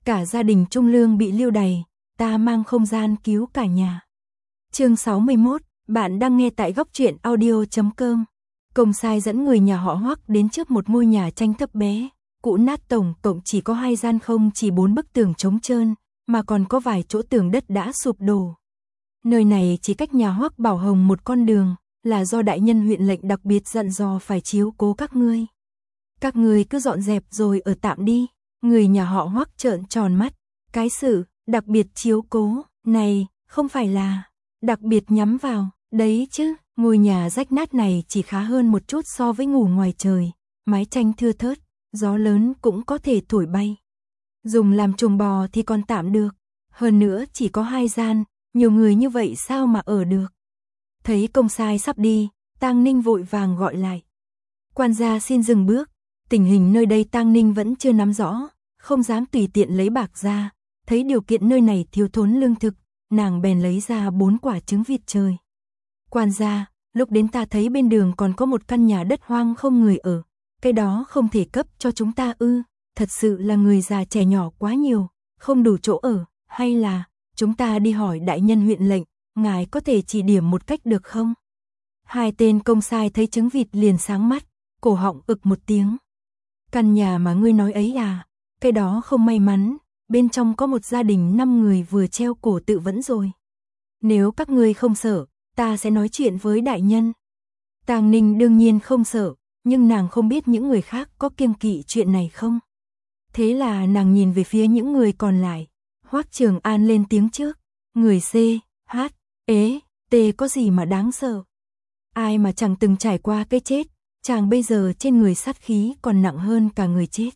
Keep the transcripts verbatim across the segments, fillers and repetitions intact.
cả gia đình Trung Lương bị lưu đày, ta mang không gian cứu cả nhà. Chương sáu mươi mốt, bạn đang nghe tại góc truyện audio chấm com. Công sai dẫn người nhà họ Hoắc đến trước một ngôi nhà tranh thấp bé, cũ nát, tổng cộng chỉ có hai gian, không chỉ bốn bức tường trống trơn, mà còn có vài chỗ tường đất đã sụp đổ. Nơi này chỉ cách nhà Hoắc Bảo Hồng một con đường, là do đại nhân huyện lệnh đặc biệt dặn dò phải chiếu cố các ngươi. Các ngươi cứ dọn dẹp rồi ở tạm đi. Người nhà họ Hoắc trợn tròn mắt, cái sự đặc biệt chiếu cố này không phải là đặc biệt nhắm vào đấy chứ. Ngôi nhà rách nát này chỉ khá hơn một chút so với ngủ ngoài trời, mái tranh thưa thớt, gió lớn cũng có thể thổi bay. Dùng làm chuồng bò thì còn tạm được, hơn nữa chỉ có hai gian, nhiều người như vậy sao mà ở được. Thấy công sai sắp đi, Tang Ninh vội vàng gọi lại. Quan gia xin dừng bước, tình hình nơi đây Tang Ninh vẫn chưa nắm rõ, không dám tùy tiện lấy bạc ra, thấy điều kiện nơi này thiếu thốn lương thực, nàng bèn lấy ra bốn quả trứng vịt trời. Quan gia, lúc đến ta thấy bên đường còn có một căn nhà đất hoang không người ở, cái đó không thể cấp cho chúng ta ư? Thật sự là người già trẻ nhỏ quá nhiều, không đủ chỗ ở, hay là chúng ta đi hỏi đại nhân huyện lệnh, ngài có thể chỉ điểm một cách được không? Hai tên công sai thấy trứng vịt liền sáng mắt, cổ họng ực một tiếng. Căn nhà mà ngươi nói ấy à? Cái đó không may mắn, bên trong có một gia đình năm người vừa treo cổ tự vẫn rồi. Nếu các ngươi không sợ, ta sẽ nói chuyện với đại nhân. Tang Ninh đương nhiên không sợ, nhưng nàng không biết những người khác có kiêng kỵ chuyện này không. Thế là nàng nhìn về phía những người còn lại. Hoắc Trường An lên tiếng trước. Người C, H, ế, T có gì mà đáng sợ? Ai mà chẳng từng trải qua cái chết, chàng bây giờ trên người sát khí còn nặng hơn cả người chết.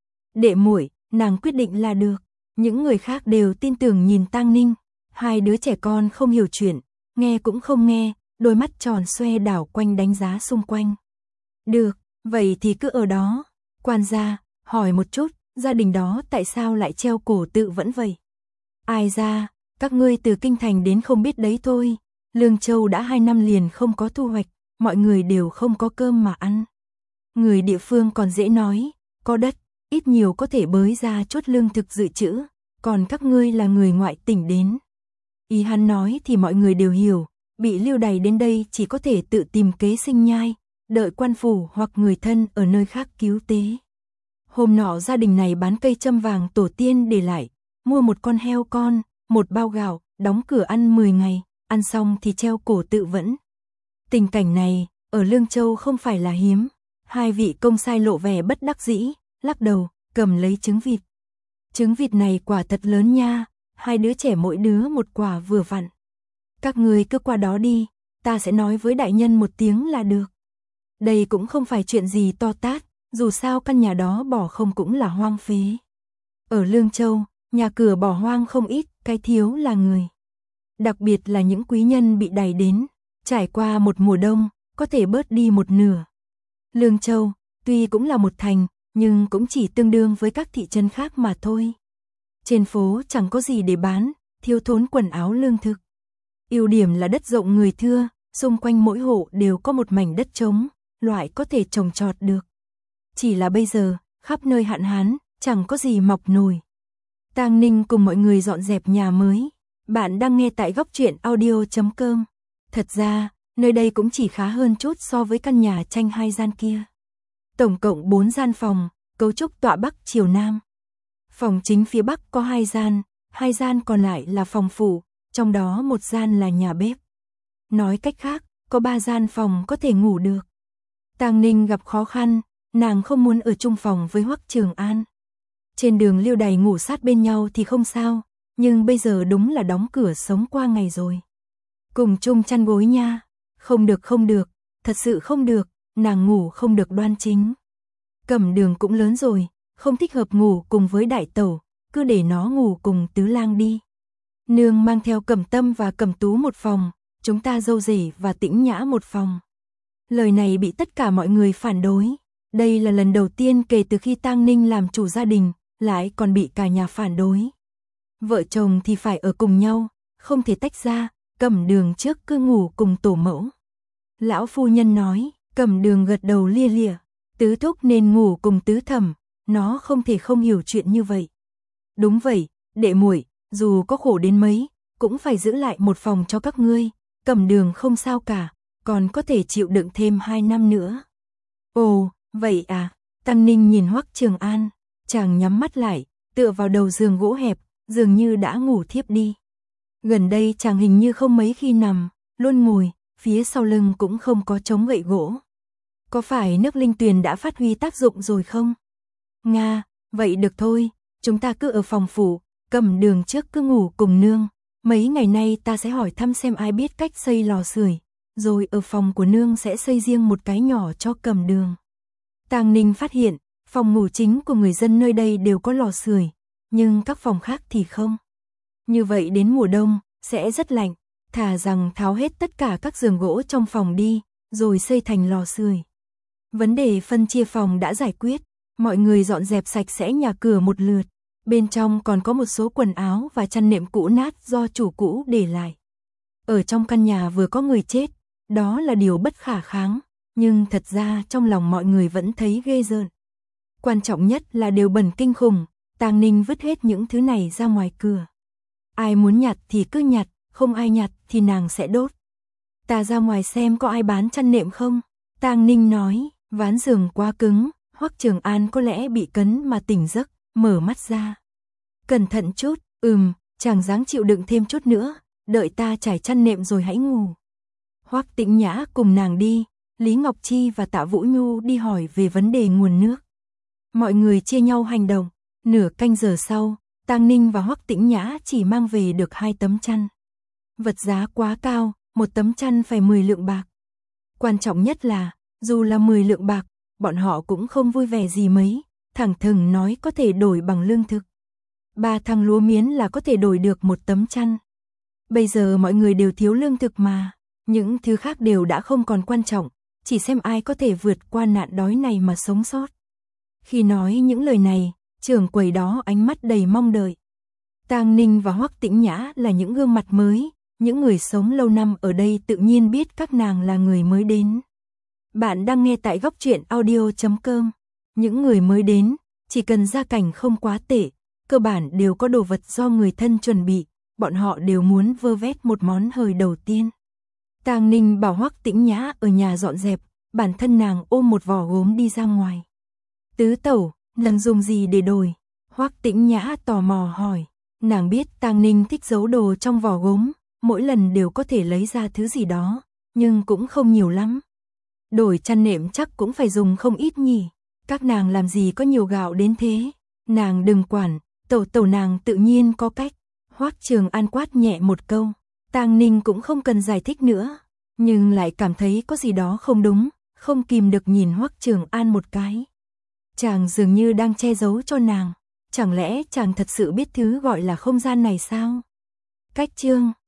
Đệ muội, nàng quyết định là được. Những người khác đều tin tưởng nhìn Tang Ninh. Hai đứa trẻ con không hiểu chuyện, nghe cũng không nghe, đôi mắt tròn xoe đảo quanh đánh giá xung quanh. Được, vậy thì cứ ở đó. Quan gia, hỏi một chút, gia đình đó tại sao lại treo cổ tự vẫn vậy? Ai ra, các ngươi từ kinh thành đến không biết đấy thôi. Lương Châu đã hai năm liền không có thu hoạch, mọi người đều không có cơm mà ăn. Người địa phương còn dễ nói, có đất, ít nhiều có thể bới ra chút lương thực dự trữ, còn các ngươi là người ngoại tỉnh đến. Ý hắn nói thì mọi người đều hiểu, bị lưu đày đến đây chỉ có thể tự tìm kế sinh nhai, đợi quan phủ hoặc người thân ở nơi khác cứu tế. Hôm nọ gia đình này bán cây châm vàng tổ tiên để lại, mua một con heo con, một bao gạo, đóng cửa ăn mười ngày, ăn xong thì treo cổ tự vẫn. Tình cảnh này, ở Lương Châu không phải là hiếm. Hai vị công sai lộ vẻ bất đắc dĩ, lắc đầu, cầm lấy trứng vịt. Trứng vịt này quả thật lớn nha, hai đứa trẻ mỗi đứa một quả vừa vặn. Các người cứ qua đó đi, ta sẽ nói với đại nhân một tiếng là được. Đây cũng không phải chuyện gì to tát, dù sao căn nhà đó bỏ không cũng là hoang phế. Ở Lương Châu, nhà cửa bỏ hoang không ít, cái thiếu là người. Đặc biệt là những quý nhân bị đày đến, trải qua một mùa đông, có thể bớt đi một nửa. Lương Châu, tuy cũng là một thành, nhưng cũng chỉ tương đương với các thị trấn khác mà thôi. Trên phố chẳng có gì để bán, thiếu thốn quần áo lương thực. Ưu điểm là đất rộng người thưa, xung quanh mỗi hộ đều có một mảnh đất trống, loại có thể trồng trọt được. Chỉ là bây giờ, khắp nơi hạn hán, chẳng có gì mọc nổi. Tang Ninh cùng mọi người dọn dẹp nhà mới. Bạn đang nghe tại góc truyện audio chấm com. Thật ra, nơi đây cũng chỉ khá hơn chút so với căn nhà tranh hai gian kia. Tổng cộng bốn gian phòng, cấu trúc tọa bắc chiều nam. Phòng chính phía bắc có hai gian, hai gian còn lại là phòng phủ, trong đó một gian là nhà bếp. Nói cách khác, có ba gian phòng có thể ngủ được. Tang Ninh gặp khó khăn, nàng không muốn ở chung phòng với Hoắc Trường An. Trên đường lưu đày ngủ sát bên nhau thì không sao, nhưng bây giờ đúng là đóng cửa sống qua ngày rồi. Cùng chung chăn gối nha, không được không được, thật sự không được, nàng ngủ không được đoan chính. Cẩm Đường cũng lớn rồi, không thích hợp ngủ cùng với đại tẩu, cứ để nó ngủ cùng Tứ Lang đi. Nương mang theo Cẩm Tâm và Cẩm Tú một phòng, chúng ta dâu rể và Tĩnh Nhã một phòng. Lời này bị tất cả mọi người phản đối. Đây là lần đầu tiên kể từ khi Tang Ninh làm chủ gia đình, lại còn bị cả nhà phản đối. Vợ chồng thì phải ở cùng nhau, không thể tách ra, Cẩm Đường trước cứ ngủ cùng tổ mẫu. Lão phu nhân nói, Cẩm Đường gật đầu lia lịa, tứ thúc nên ngủ cùng tứ thẩm, nó không thể không hiểu chuyện như vậy. Đúng vậy, đệ muội, dù có khổ đến mấy, cũng phải giữ lại một phòng cho các ngươi, Cẩm Đường không sao cả, còn có thể chịu đựng thêm hai năm nữa. Ồ, vậy à, Tăng Ninh nhìn Hoắc Trường An, chàng nhắm mắt lại, tựa vào đầu giường gỗ hẹp, dường như đã ngủ thiếp đi. Gần đây chàng hình như không mấy khi nằm, luôn ngồi, phía sau lưng cũng không có chống gậy gỗ. Có phải nước linh tuyền đã phát huy tác dụng rồi không? Nga, vậy được thôi, chúng ta cứ ở phòng phủ, Cẩm Đường trước cứ ngủ cùng nương. Mấy ngày nay ta sẽ hỏi thăm xem ai biết cách xây lò sưởi, rồi ở phòng của nương sẽ xây riêng một cái nhỏ cho Cẩm Đường. Tàng Ninh phát hiện, phòng ngủ chính của người dân nơi đây đều có lò sưởi, nhưng các phòng khác thì không. Như vậy đến mùa đông, sẽ rất lạnh, thà rằng tháo hết tất cả các giường gỗ trong phòng đi, rồi xây thành lò sưởi. Vấn đề phân chia phòng đã giải quyết, mọi người dọn dẹp sạch sẽ nhà cửa một lượt. Bên trong còn có một số quần áo và chăn nệm cũ nát do chủ cũ để lại. Ở trong căn nhà vừa có người chết, đó là điều bất khả kháng, nhưng thật ra trong lòng mọi người vẫn thấy ghê rợn. Quan trọng nhất là đều bẩn kinh khủng, Tàng Ninh vứt hết những thứ này ra ngoài cửa. Ai muốn nhặt thì cứ nhặt, không ai nhặt thì nàng sẽ đốt. Ta ra ngoài xem có ai bán chăn nệm không? Tàng Ninh nói, ván giường quá cứng, Hoắc Trường An có lẽ bị cấn mà tỉnh giấc, mở mắt ra. Cẩn thận chút, ừm, chàng dáng chịu đựng thêm chút nữa, đợi ta trải chăn nệm rồi hãy ngủ. Hoắc Tĩnh Nhã cùng nàng đi, Lý Ngọc Chi và Tạ Vũ Nhu đi hỏi về vấn đề nguồn nước. Mọi người chia nhau hành động, nửa canh giờ sau, Tàng Ninh và Hoắc Tĩnh Nhã chỉ mang về được hai tấm chăn. Vật giá quá cao, một tấm chăn phải mười lượng bạc. Quan trọng nhất là, dù là mười lượng bạc, bọn họ cũng không vui vẻ gì mấy, thẳng thừng nói có thể đổi bằng lương thực. Ba thằng lúa miến là có thể đổi được một tấm chăn. Bây giờ mọi người đều thiếu lương thực mà, những thứ khác đều đã không còn quan trọng, chỉ xem ai có thể vượt qua nạn đói này mà sống sót. Khi nói những lời này, trưởng quầy đó ánh mắt đầy mong đợi. Tàng Ninh và Hoắc Tĩnh Nhã là những gương mặt mới, những người sống lâu năm ở đây tự nhiên biết các nàng là người mới đến. Bạn đang nghe tại góc truyện audio chấm com. Những người mới đến, chỉ cần gia cảnh không quá tệ, cơ bản đều có đồ vật do người thân chuẩn bị, bọn họ đều muốn vơ vét một món hời đầu tiên. Tàng Ninh bảo Hoắc Tĩnh Nhã ở nhà dọn dẹp, bản thân nàng ôm một vỏ gốm đi ra ngoài. Tứ tẩu, nàng dùng gì để đổi? Hoắc Tĩnh Nhã tò mò hỏi. Nàng biết Tàng Ninh thích giấu đồ trong vỏ gốm, mỗi lần đều có thể lấy ra thứ gì đó, nhưng cũng không nhiều lắm. Đổi chăn nệm chắc cũng phải dùng không ít nhỉ. Các nàng làm gì có nhiều gạo đến thế. Nàng đừng quản, tẩu tẩu nàng tự nhiên có cách. Hoắc Trường An quát nhẹ một câu. Tàng Ninh cũng không cần giải thích nữa, nhưng lại cảm thấy có gì đó không đúng, không kìm được nhìn Hoắc Trường An một cái. Chàng dường như đang che giấu cho nàng. Chẳng lẽ chàng thật sự biết thứ gọi là không gian này sao? Cách chương